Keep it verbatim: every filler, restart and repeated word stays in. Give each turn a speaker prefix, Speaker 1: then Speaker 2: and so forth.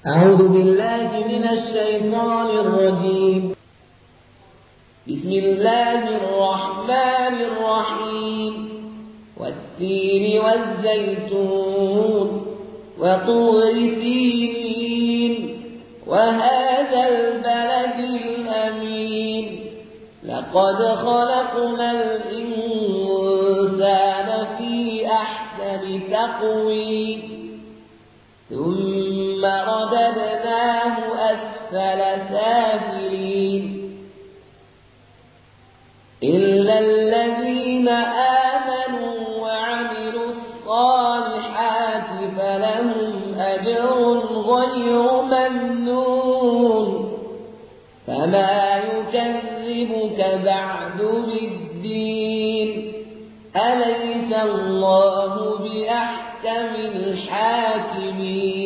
Speaker 1: أعوذ بالله من الشيطان الرجيم. بسم الله الرحمن الرحيم. والتين والزيتون وطور سينين وهذا البلد الأمين. لقد خلقنا الإنسان في أحسن تقويم ثم رددناه أسفل سافلين إلا الذين آمنوا وعملوا الصالحات فلهم أجر غير ممنون. فما يكذبك بعد بالدين أليس الله بأحكم الحاكمين.